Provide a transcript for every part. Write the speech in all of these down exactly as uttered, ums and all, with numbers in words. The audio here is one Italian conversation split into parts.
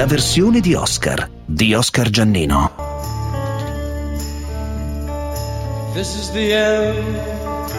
la versione di Oscar, di Oscar Giannino. This is the end.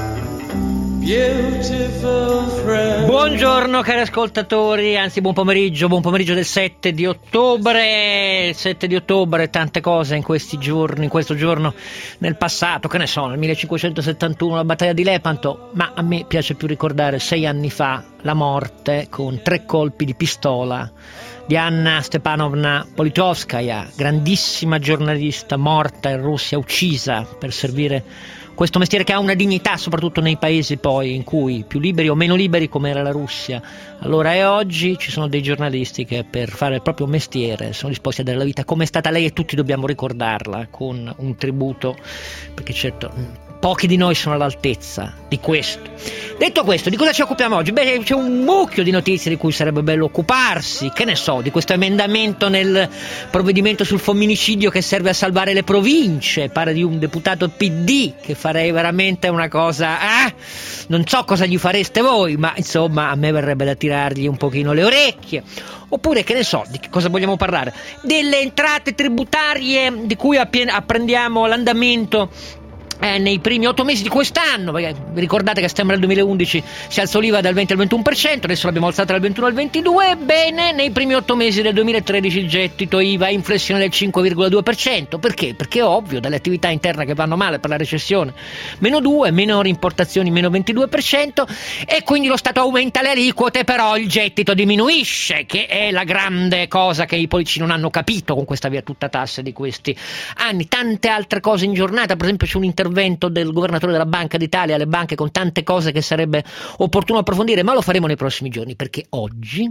Beautiful friend. Buongiorno cari ascoltatori, anzi buon pomeriggio, buon pomeriggio del sette di ottobre. Il sette di ottobre, tante cose in questi giorni, in questo giorno nel passato, che ne so, nel millecinquecentosettantuno la battaglia di Lepanto, ma a me piace più ricordare sei anni fa la morte con tre colpi di pistola di Anna Stepanovna Politkovskaya, grandissima giornalista morta in Russia, uccisa per servire questo mestiere che ha una dignità soprattutto nei paesi poi in cui più liberi o meno liberi come era la Russia allora e oggi ci sono dei giornalisti che per fare il proprio mestiere sono disposti a dare la vita come è stata lei, e tutti dobbiamo ricordarla con un tributo, perché certo pochi di noi sono all'altezza di questo. Detto questo, di cosa ci occupiamo oggi? Beh, c'è un mucchio di notizie di cui sarebbe bello occuparsi, che ne so, di questo emendamento nel provvedimento sul femminicidio che serve a salvare le province, pare di un deputato P D, che farei veramente una cosa, eh? Non so cosa gli fareste voi, ma insomma a me verrebbe da tirargli un pochino le orecchie. Oppure, che ne so, di che cosa vogliamo parlare? Delle entrate tributarie di cui appien- apprendiamo l'andamento Eh, nei primi otto mesi di quest'anno, perché vi ricordate che a settembre del duemilaundici si alzò l'I V A dal venti al ventuno per cento, adesso l'abbiamo alzata dal ventuno al ventidue, bene, nei primi otto mesi del duemilatredici il gettito I V A in flessione del cinque virgola due per cento, perché? Perché è ovvio, dalle attività interne che vanno male per la recessione, meno due, minori importazioni meno ventidue per cento, e quindi lo Stato aumenta le aliquote, però il gettito diminuisce, che è la grande cosa che i politici non hanno capito con questa via tutta tasse di questi anni. Tante altre cose in giornata, per esempio c'è un intervento del governatore della Banca d'Italia alle banche con tante cose che sarebbe opportuno approfondire, ma lo faremo nei prossimi giorni, perché oggi,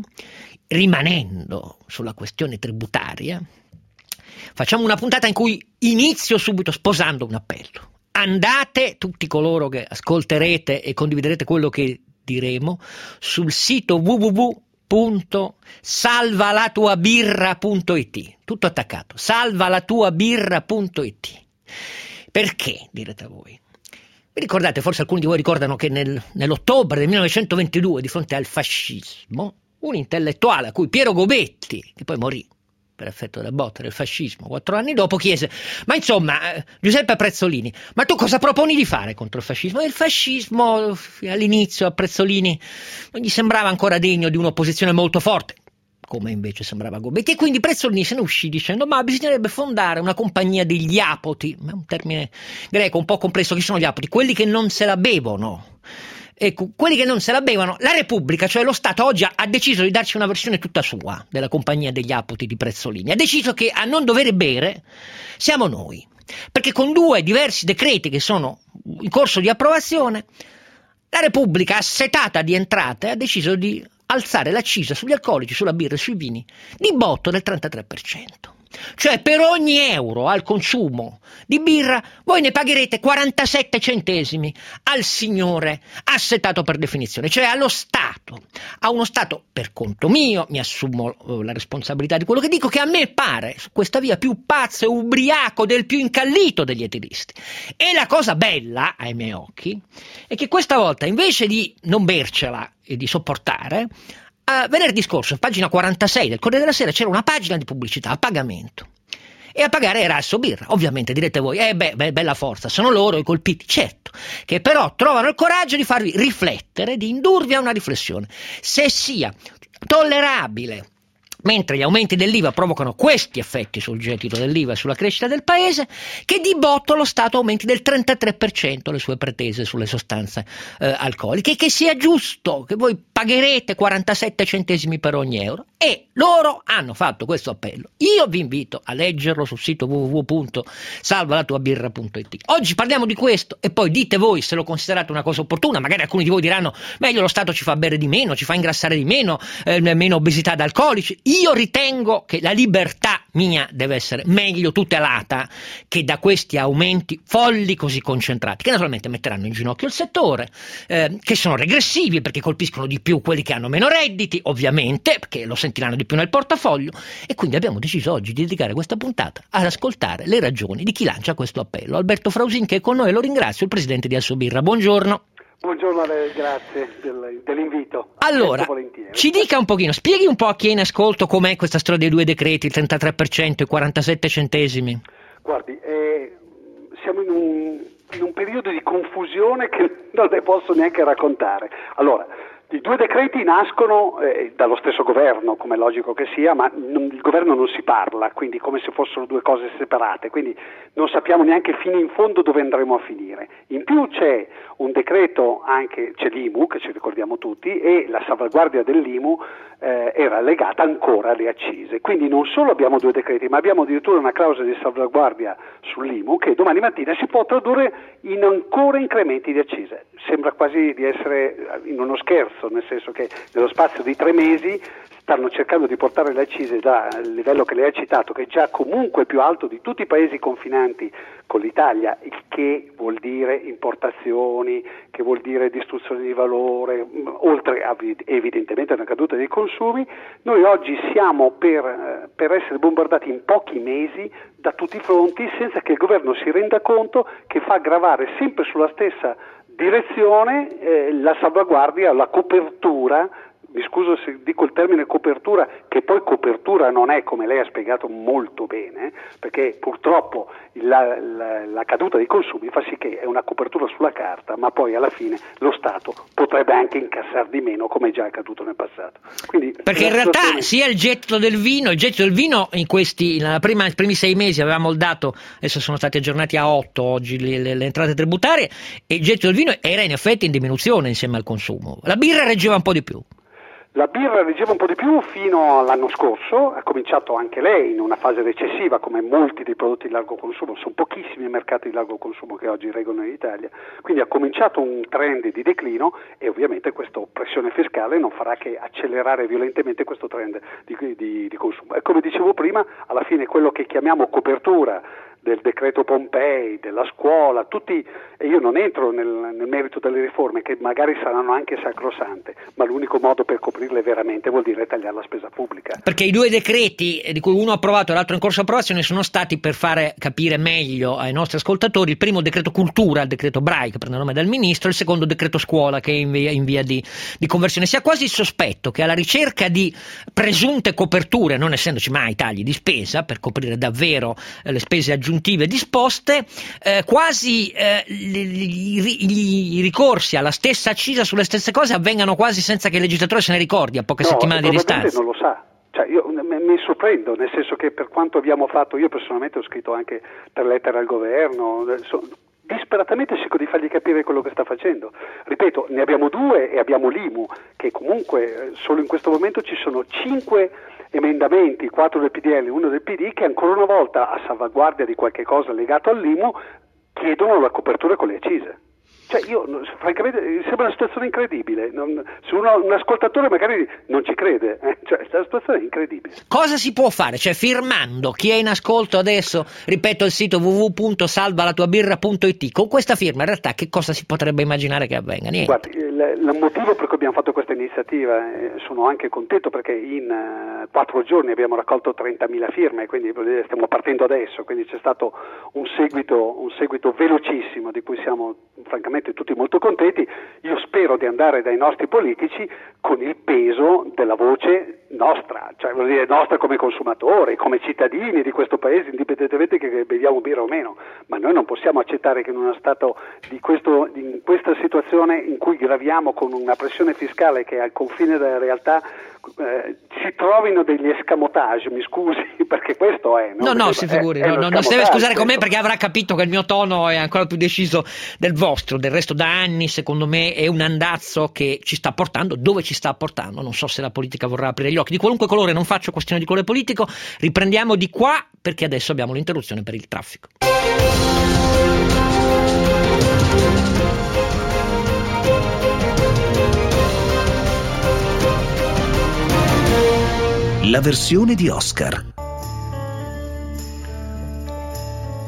rimanendo sulla questione tributaria, facciamo una puntata in cui inizio subito sposando un appello. Andate, tutti coloro che ascolterete e condividerete quello che diremo, sul sito w w w punto salvalatuabirra punto i t, tutto attaccato, salvalatuabirra punto i t. Perché, direte voi? Vi ricordate, forse alcuni di voi ricordano che nel, nell'ottobre del millenovecentoventidue, di fronte al fascismo, un intellettuale a cui Piero Gobetti, che poi morì per effetto della botta del fascismo quattro anni dopo, chiese: ma insomma, eh, Giuseppe Prezzolini, ma tu cosa proponi di fare contro il fascismo? E il fascismo all'inizio a Prezzolini non gli sembrava ancora degno di un'opposizione molto forte, come invece sembrava Gobetti, e quindi Prezzolini se ne uscì dicendo: ma bisognerebbe fondare una compagnia degli apoti, è un termine greco un po' complesso. Chi sono gli apoti? Quelli che non se la bevono. Ecco, quelli che non se la bevono, la Repubblica, cioè lo Stato, oggi ha, ha deciso di darci una versione tutta sua della compagnia degli apoti di Prezzolini. Ha deciso che a non dover bere siamo noi, perché con due diversi decreti che sono in corso di approvazione, la Repubblica, assetata di entrate, ha deciso di alzare l'accisa sugli alcolici, sulla birra e sui vini di botto del trentatré per cento. Cioè per ogni euro al consumo di birra voi ne pagherete quarantasette centesimi al signore assetato per definizione, cioè allo Stato, a uno Stato, per conto mio, mi assumo uh, la responsabilità di quello che dico, che a me pare su questa via più pazzo e ubriaco del più incallito degli etilisti. E la cosa bella, ai miei occhi, è che questa volta invece di non bercela e di sopportare, Uh, venerdì scorso, pagina quarantasei del Corriere della Sera, c'era una pagina di pubblicità a pagamento, e a pagare era Asso Birra. Ovviamente direte voi: eh beh, beh, bella forza, sono loro i colpiti. Certo, che però trovano il coraggio di farvi riflettere, di indurvi a una riflessione, se sia tollerabile, mentre gli aumenti dell'I V A provocano questi effetti sul gettito dell'I V A e sulla crescita del paese, che di botto lo Stato aumenti del trentatré per cento le sue pretese sulle sostanze eh, alcoliche, che sia giusto che voi pagherete quarantasette centesimi per ogni euro. E loro hanno fatto questo appello. Io vi invito a leggerlo sul sito w w w punto salvalatuabirra punto i t. Oggi parliamo di questo e poi dite voi se lo considerate una cosa opportuna. Magari alcuni di voi diranno: meglio, lo Stato ci fa bere di meno, ci fa ingrassare di meno, eh, meno obesità d'alcolici. Io ritengo che la libertà mia deve essere meglio tutelata che da questi aumenti folli così concentrati, che naturalmente metteranno in ginocchio il settore, eh, che sono regressivi perché colpiscono di più quelli che hanno meno redditi, ovviamente, perché lo sentiranno di più nel portafoglio. E quindi abbiamo deciso oggi di dedicare questa puntata ad ascoltare le ragioni di chi lancia questo appello. Alberto Frausin, che è con noi, lo ringrazio, il presidente di Asso Birra. Buongiorno. Buongiorno a lei, grazie del, dell'invito. Allora, ci dica un pochino, spieghi un po' a chi è in ascolto com'è questa storia dei due decreti, il trentatré per cento e i quarantasette centesimi. Guardi, eh, siamo in un, in un periodo di confusione che non le posso neanche raccontare. Allora, i due decreti nascono eh, dallo stesso governo, come è logico che sia, ma non, il governo non si parla, quindi come se fossero due cose separate, quindi non sappiamo neanche fino in fondo dove andremo a finire. In più c'è un decreto, anche c'è l'I M U, che ci ricordiamo tutti, e la salvaguardia dell'I M U eh, era legata ancora alle accise. Quindi non solo abbiamo due decreti, ma abbiamo addirittura una clausola di salvaguardia sull'I M U che domani mattina si può tradurre in ancora incrementi di accise. Sembra quasi di essere in uno scherzo, nel senso che nello spazio di tre mesi stanno cercando di portare le accise dal livello che lei ha citato, che è già comunque più alto di tutti i paesi confinanti con l'Italia, il che vuol dire importazioni, che vuol dire distruzione di valore, oltre a evidentemente una caduta dei consumi. Noi oggi siamo per, per essere bombardati in pochi mesi da tutti i fronti, senza che il governo si renda conto che fa gravare sempre sulla stessa direzione eh, la salvaguardia, la copertura. Mi scuso se dico il termine copertura, che poi copertura non è, come lei ha spiegato molto bene, perché purtroppo la, la, la caduta dei consumi fa sì che è una copertura sulla carta, ma poi alla fine lo Stato potrebbe anche incassare di meno, come è già accaduto nel passato. Quindi, perché in realtà situazione... sia il gettito del vino, il gettito del vino in questi, nella prima, nei primi sei mesi avevamo il dato, adesso sono stati aggiornati a otto oggi le, le, le entrate tributarie, e il gettito del vino era in effetti in diminuzione insieme al consumo. La birra reggeva un po' di più. La birra reggeva un po' di più fino all'anno scorso, ha cominciato anche lei in una fase recessiva come molti dei prodotti di largo consumo, sono pochissimi i mercati di largo consumo che oggi reggono in Italia, quindi ha cominciato un trend di declino e ovviamente questa pressione fiscale non farà che accelerare violentemente questo trend di, di, di consumo. E come dicevo prima, alla fine quello che chiamiamo copertura del decreto Pompei, della scuola, tutti, e io non entro nel, nel merito delle riforme che magari saranno anche sacrosante, ma l'unico modo per coprirle veramente vuol dire tagliare la spesa pubblica. Perché i due decreti, di cui uno approvato e l'altro in corso approvazione, sono stati, per fare capire meglio ai nostri ascoltatori, il primo decreto cultura, il decreto Brai, che prende il nome dal ministro, e il secondo decreto scuola, che è in via, in via di, di conversione. Si ha quasi il sospetto che alla ricerca di presunte coperture, non essendoci mai tagli di spesa per coprire davvero eh, le spese aggiuntive disposte, eh, quasi eh, i ricorsi alla stessa accisa sulle stesse cose avvengano quasi senza che il legislatore se ne ricordi a poche no, settimane di distanza. Non lo sa. Cioè io mi sorprendo, nel senso che per quanto abbiamo fatto, io personalmente ho scritto anche per lettera al governo, so, disperatamente cerco di fargli capire quello che sta facendo. Ripeto, ne abbiamo due e abbiamo l'I M U, che comunque solo in questo momento ci sono cinque emendamenti, quattro del P D L, uno del P D, che ancora una volta, a salvaguardia di qualche cosa legato all'I M U, chiedono la copertura con le accise. Cioè io, francamente, sembra una situazione incredibile. Non, se uno, un ascoltatore magari non ci crede, eh? Cioè, la situazione è incredibile. Cosa si può fare? Cioè, firmando, chi è in ascolto adesso, ripeto il sito w w w punto salva la tua birra punto i t, con questa firma in realtà che cosa si potrebbe immaginare che avvenga? Niente. Guardi, il, il motivo per cui abbiamo fatto questa iniziativa, eh, sono anche contento perché in uh, quattro giorni abbiamo raccolto trentamila firme, quindi stiamo partendo adesso, quindi c'è stato un seguito, un seguito velocissimo di cui siamo francamente tutti molto contenti. Io spero di andare dai nostri politici con il peso della voce nostra, cioè vuol dire nostra come consumatori, come cittadini di questo paese, indipendentemente che beviamo birra o meno, ma noi non possiamo accettare che in uno stato di questo, in questa situazione in cui graviamo con una pressione fiscale che è al confine della realtà, eh, si trovino degli escamotage, mi scusi, perché questo è. No, no, si figuri, è, è no, non si deve scusare con me perché avrà capito che il mio tono è ancora più deciso del vostro. Del resto da anni secondo me è un andazzo che ci sta portando dove ci sta portando. Non so se la politica vorrà aprire gli occhi di qualunque colore, non faccio questione di colore politico. Riprendiamo di qua perché adesso abbiamo l'interruzione per il traffico. La versione di Oscar. This is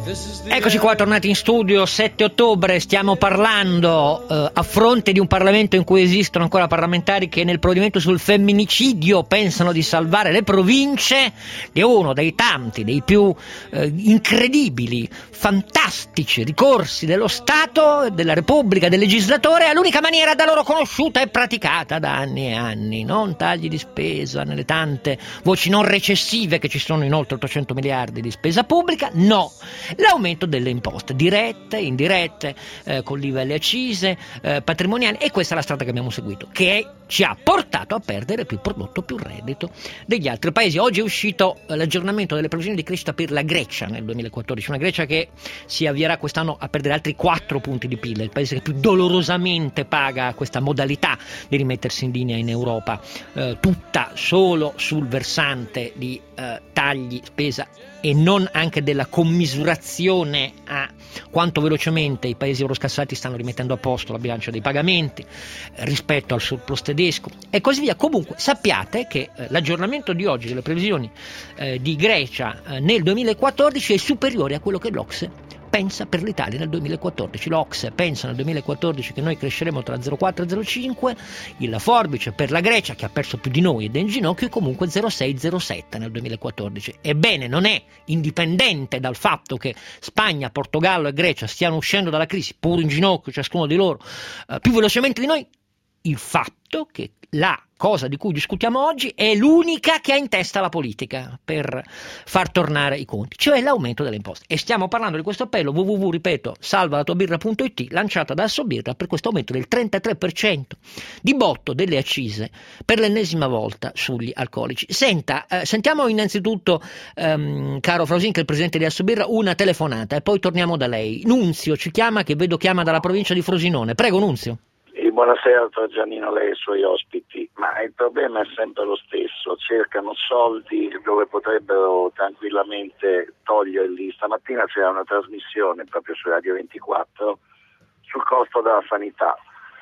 Eccoci qua, tornati in studio, sette ottobre, stiamo parlando eh, a fronte di un Parlamento in cui esistono ancora parlamentari che nel provvedimento sul femminicidio pensano di salvare le province, di uno dei tanti, dei più eh, incredibili, fantastici ricorsi dello Stato, della Repubblica, del legislatore, all'unica maniera da loro conosciuta e praticata da anni e anni, non tagli di spesa nelle tante voci non recessive che ci sono in oltre ottocento miliardi di spesa pubblica, no, l'aumento delle imposte dirette, indirette, eh, con l'I V A e le accise, eh, patrimoniali, e questa è la strada che abbiamo seguito, che è, ci ha portato a perdere più prodotto, più reddito degli altri paesi. Oggi è uscito eh, l'aggiornamento delle previsioni di crescita per la Grecia nel duemilaquattordici, una Grecia che si avvierà quest'anno a perdere altri quattro punti di P I L, il paese che più dolorosamente paga questa modalità di rimettersi in linea in Europa, eh, tutta solo sul versante di eh, tagli, spesa e non anche della commisurazione a quanto velocemente i paesi euroscassati stanno rimettendo a posto la bilancia dei pagamenti eh, rispetto al surplus tedesco e così via. Comunque sappiate che eh, l'aggiornamento di oggi delle previsioni eh, di Grecia eh, nel duemilaquattordici è superiore a quello che l'Ocse pensa per l'Italia nel duemilaquattordici. L'Ocse pensa nel duemilaquattordici che noi cresceremo tra zero virgola quattro e zero virgola cinque, il Forbice per la Grecia, che ha perso più di noi ed è in ginocchio, è comunque zero virgola sei zero virgola sette nel duemilaquattordici. Ebbene, non è indipendente dal fatto che Spagna, Portogallo e Grecia stiano uscendo dalla crisi, pur in ginocchio ciascuno di loro, eh, più velocemente di noi, il fatto che la cosa di cui discutiamo oggi è l'unica che ha in testa la politica per far tornare i conti, cioè l'aumento delle imposte. E stiamo parlando di questo appello www, ripeto, salvalatuabirra punto it, lanciata da Assobirra per questo aumento del trentatré per cento di botto delle accise per l'ennesima volta sugli alcolici. Senta, eh, sentiamo innanzitutto, ehm, caro Frausin, che è il presidente di Assobirra, una telefonata e poi torniamo da lei. Nunzio ci chiama, che vedo chiama dalla provincia di Frosinone. Prego, Nunzio. Buonasera, dottor Giannino, lei e i suoi ospiti, ma il problema è sempre lo stesso, cercano soldi dove potrebbero tranquillamente toglierli. Stamattina c'era una trasmissione proprio su Radio ventiquattro sul costo della sanità,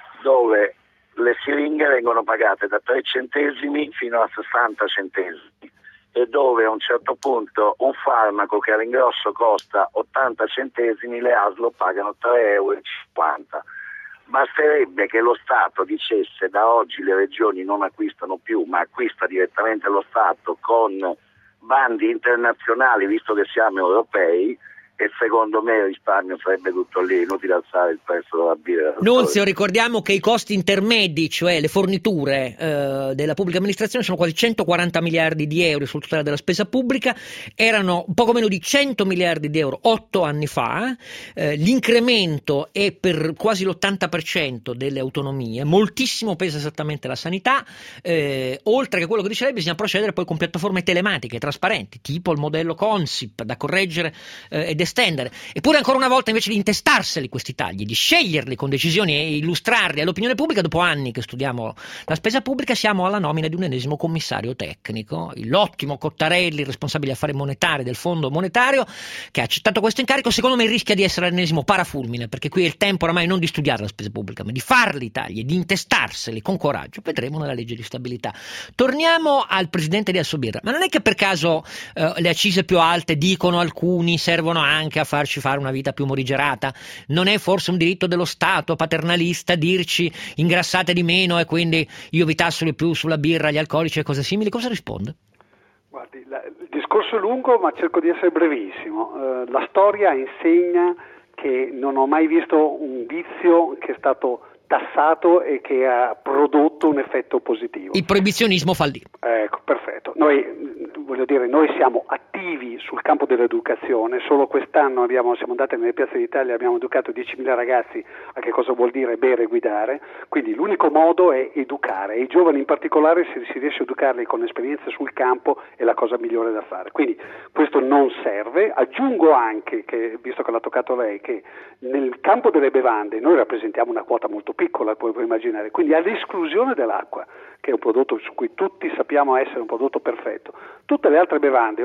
dove le siringhe vengono pagate da tre centesimi fino a sessanta centesimi e dove a un certo punto un farmaco che all'ingrosso costa ottanta centesimi le A S L O pagano tre virgola cinquanta euro. Basterebbe che lo Stato dicesse da oggi le regioni non acquistano più, ma acquista direttamente lo Stato con bandi internazionali, visto che siamo europei, e secondo me il risparmio sarebbe tutto lì, inutile alzare il prezzo della birra. Nunzio, ricordiamo che i costi intermedi, cioè le forniture eh, della pubblica amministrazione, sono quasi centoquaranta miliardi di euro sul totale della spesa pubblica, erano poco meno di cento miliardi di euro otto anni fa, eh, l'incremento è per quasi l'ottanta per cento delle autonomie, moltissimo pesa esattamente la sanità, eh, oltre che quello che dice lei bisogna procedere poi con piattaforme telematiche trasparenti, tipo il modello Consip, da correggere eh, ed estendere. Eppure ancora una volta, invece di intestarseli questi tagli, di sceglierli con decisioni e illustrarli all'opinione pubblica, dopo anni che studiamo la spesa pubblica, siamo alla nomina di un ennesimo commissario tecnico, l'ottimo Cottarelli, responsabile affari monetari del Fondo Monetario, che ha accettato questo incarico. Secondo me rischia di essere l'ennesimo parafulmine, perché qui è il tempo oramai non di studiare la spesa pubblica, ma di farli i tagli, di intestarseli con coraggio. Vedremo nella legge di stabilità. Torniamo al presidente di Assobirra. Ma non è che per caso eh, le accise più alte, dicono alcuni, servono anche anche a farci fare una vita più morigerata? Non è forse un diritto dello Stato paternalista dirci ingrassate di meno e quindi io vi tasso di più sulla birra, gli alcolici e cose simili? Cosa risponde? Guardi, la, il discorso è lungo, ma cerco di essere brevissimo. Uh, la storia insegna che non ho mai visto un vizio che è stato tassato e che ha prodotto un effetto positivo. Il proibizionismo fallì. Ecco, perfetto. Noi, voglio dire, noi siamo attivi sul campo dell'educazione. Solo quest'anno abbiamo, siamo andati nelle piazze d'Italia, abbiamo educato diecimila ragazzi a che cosa vuol dire bere e guidare. Quindi l'unico modo è educare, e i giovani in particolare, se si riesce a educarli con esperienze sul campo, è la cosa migliore da fare. Quindi questo non serve. Aggiungo anche, che visto che l'ha toccato lei, che nel campo delle bevande noi rappresentiamo una quota molto piccola, puoi, puoi immaginare, quindi all'esclusione dell'acqua, che è un prodotto su cui tutti sappiamo essere un prodotto perfetto. Tutte le altre bevande vanno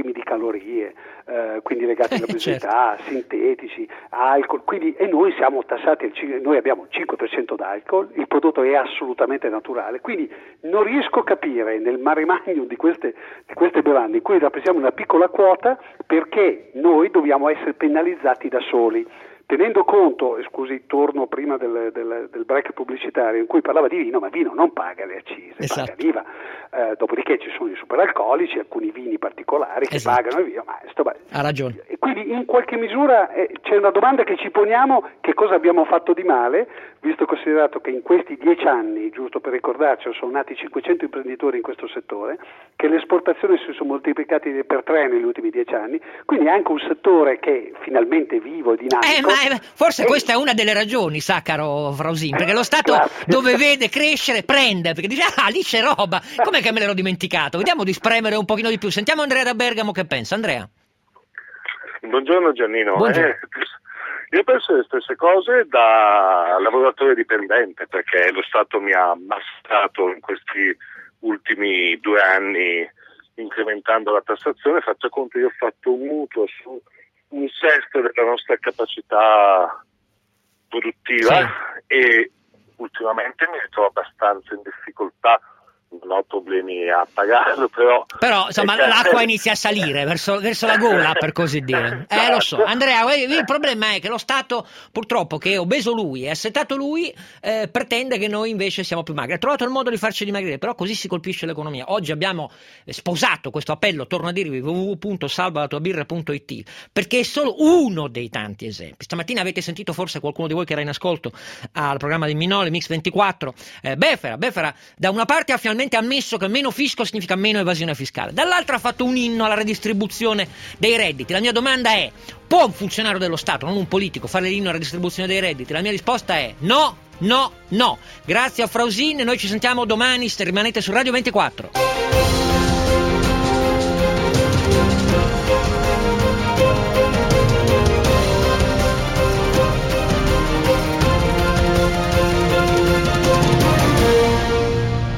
temi di calorie, eh, quindi legati alla obesità, certo. sintetici, alcol, quindi, e noi siamo tassati, noi abbiamo il cinque per cento d'alcol, il prodotto è assolutamente naturale, quindi non riesco a capire nel mare magnum di queste, di queste bevande in cui rappresentiamo una piccola quota perché noi dobbiamo essere penalizzati da soli. Tenendo conto, scusi, torno prima del, del, del break pubblicitario in cui parlava di vino, ma vino non paga le accise, esatto. paga l'I V A. Eh, dopodiché ci sono i superalcolici, alcuni vini particolari che esatto. pagano il vino, ma sto, ha ragione. E quindi in qualche misura eh, c'è una domanda che ci poniamo: che cosa abbiamo fatto di male, visto considerato che in questi dieci anni, giusto per ricordarci, sono nati cinquecento imprenditori in questo settore, che le esportazioni si sono moltiplicate per tre negli ultimi dieci anni, quindi è anche un settore che finalmente è vivo e dinamico. Eh, ma forse questa è una delle ragioni, sa caro Frausin, perché lo Stato Grazie. dove vede crescere prende, perché dice ah lì c'è roba, com'è che me l'ero dimenticato? Vediamo di spremere un pochino di più. Sentiamo Andrea da Bergamo che pensa. Andrea. Buongiorno Giannino. Buongiorno. Eh, io penso le stesse cose da lavoratore dipendente, perché lo Stato mi ha ammazzato in questi ultimi due anni incrementando la tassazione. Faccia conto, io ho fatto un mutuo su un sesto della nostra capacità produttiva sì. e ultimamente mi ritrovo abbastanza in difficoltà, non ho problemi a pagarlo, però... Però, insomma, che... l'acqua inizia a salire verso, verso la gola, per così dire. Eh, lo so. Andrea, il problema è che lo Stato, purtroppo, che è obeso lui, è assetato lui, eh, pretende che noi invece siamo più magri. Ha trovato il modo di farci dimagrire, però così si colpisce l'economia. Oggi abbiamo sposato questo appello, torno a dirvi, w w w punto salva la tua birra punto i t, perché è solo uno dei tanti esempi. Stamattina avete sentito forse qualcuno di voi che era in ascolto al programma di Minoli, Mix ventiquattro, eh, Befera, Befera da una parte ha finalmente ammesso che meno fisco significa meno evasione fiscale, dall'altra ha fatto un inno alla redistribuzione dei redditi. La mia domanda è: può un funzionario dello Stato, non un politico, fare l'inno alla redistribuzione dei redditi? La mia risposta è no, no, no. Grazie a Frausin, noi ci sentiamo domani, rimanete su Radio ventiquattro.